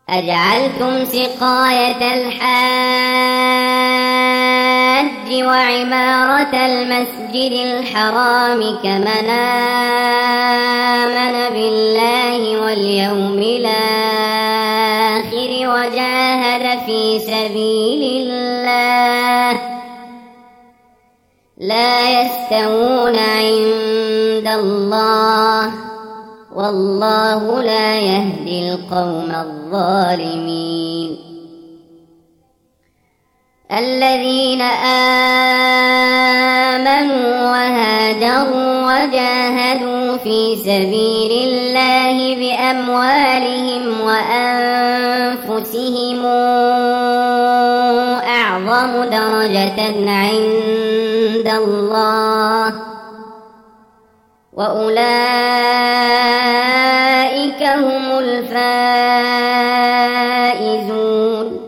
أجعلتم سقاية الحاج وعمارة المسجد الحرام كمن آمن بالله واليوم الآخر وجاهد في سبيل الله لا يستوون عند الله والله لا يهدي القوم الظالمين. الذين آمنوا وهاجروا وجاهدوا في سبيل الله بأموالهم وأنفسهم أعظم درجة عند الله وأولئك هم الفائزون.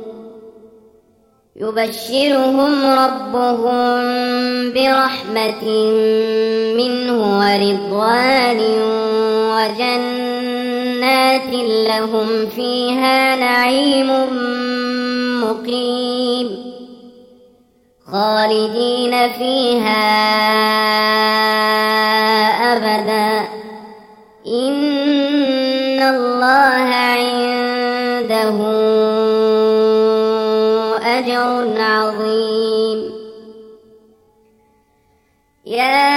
يبشرهم ربهم برحمة منه ورضوان وجنات لهم فيها نعيم مقيم خالدين فيها أبدا إن الله عنده أجر عظيم. يا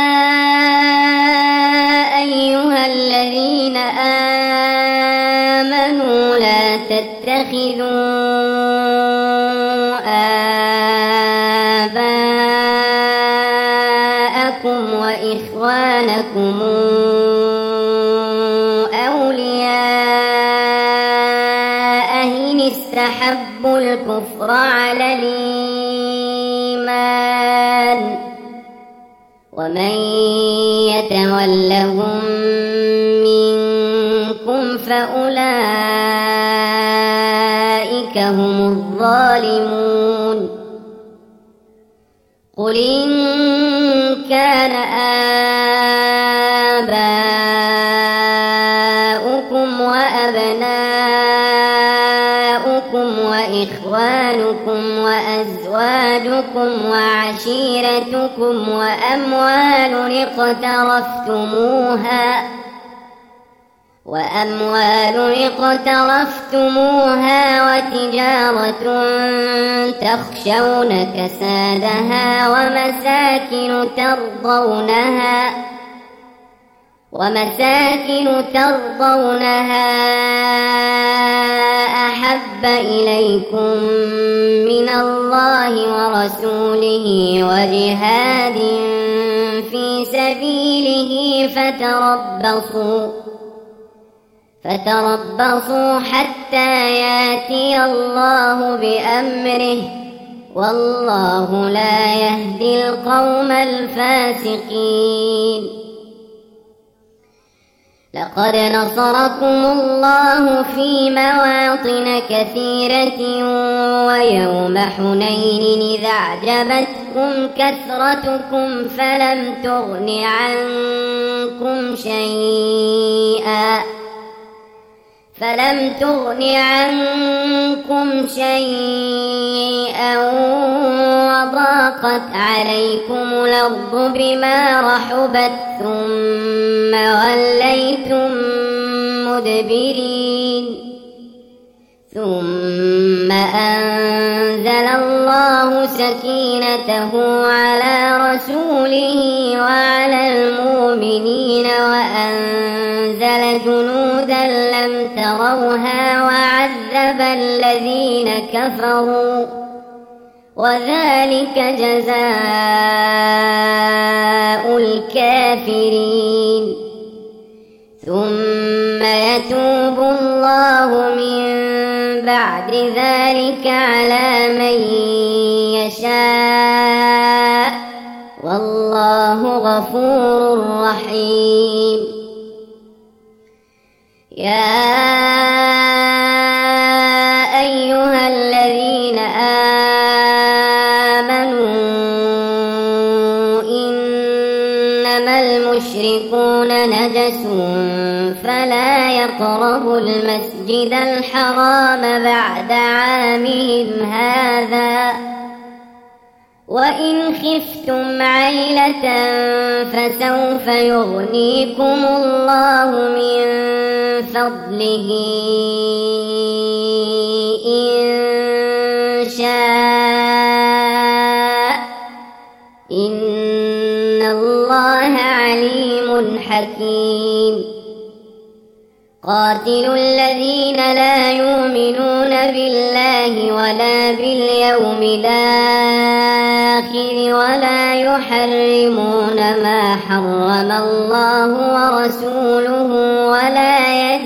أيها الذين آمنوا لا تتخذوا آباءكم وإخوانكم أولياء إن استحبوا الكفر على الإيمان ومن يتولهم منكم فأولئك هم الظالمون. قل إن كان آباؤكم وأبناؤكم وإخوانكم وأزواجكم وعشيرتكم وأموال اقترفتموها وتجارة تخشون كسادها ومساكن ترضونها أحب إليكم من الله ورسوله وجهاد في سبيله فتربصوا حتى يأتي الله بأمره والله لا يهدي القوم الفاسقين. لقد نصركم الله في مواطن كثيرة ويوم حنين إذا أعجبتكم كثرتكم فلم تغن عنكم شيئا وضاقت عليكم الأرض بما رحبت ثم وليتم مدبرين. ثم أنزل الله سكينته على رسوله وعلى المؤمنين وأنزل جنودا لم تروها وعذب الذين كفروا وذلك جزاء الكافرين. ثم يتوب الله من بعد ذلك على من يشاء والله غفور رحيم. يا أيها الذين آمنوا إنما المشركون نجس فلا يقربوا المسجد الحرام بعد عامهم هذا وإن خفتم عيلة فسوف يغنيكم الله من فضله إن شاء إن الله عليم حكيم قاتلوا الذين لا يؤمنون بالله ولا باليوم الآخر ولا يحرمون ما حرم الله ورسوله ولا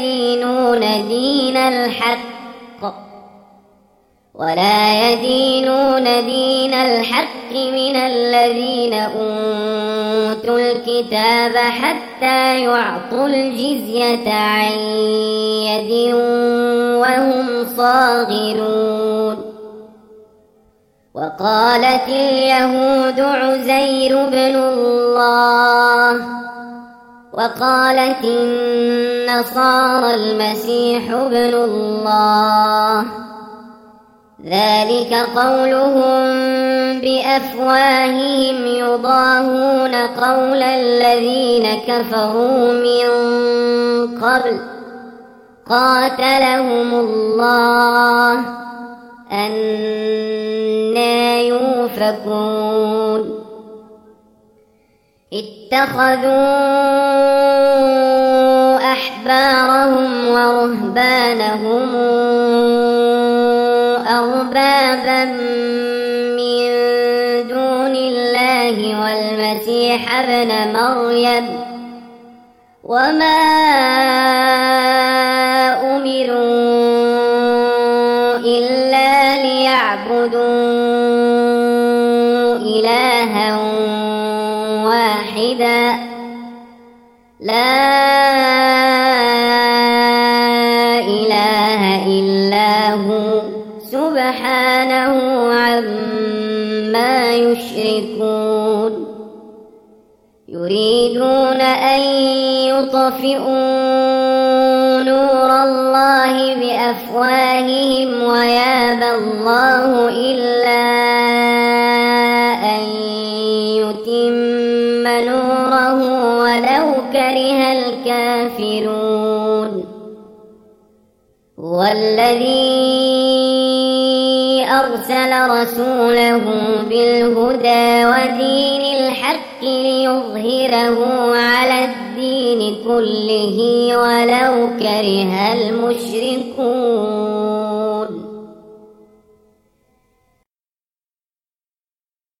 يدينون دين الحق من الذين أوتوا الكتاب حتى يعطوا الجزية عن يد وهم صاغرون وقالت اليهود عزير بن الله وقالت النصارى المسيح ابن الله ذلك قولهم بأفواههم يضاهون قول الذين كفروا من قبل قاتلهم الله أنى يؤفكون اتخذوا أحبارهم ورهبانهم أربابا من دون الله والمسيح ابن مريم وما أمروا إلا ليعبدوا إلها واحدا لا إله إلا هو سبحانه عما يشركون يريدون أن يطفئوا نور الله بأفواههم ويابى الله إلا أن يتم نوره ولو كره الكافرون والذي أرسل رسوله بالهدى ودين الحق ليظهره على الدين كله ولو كره المشركون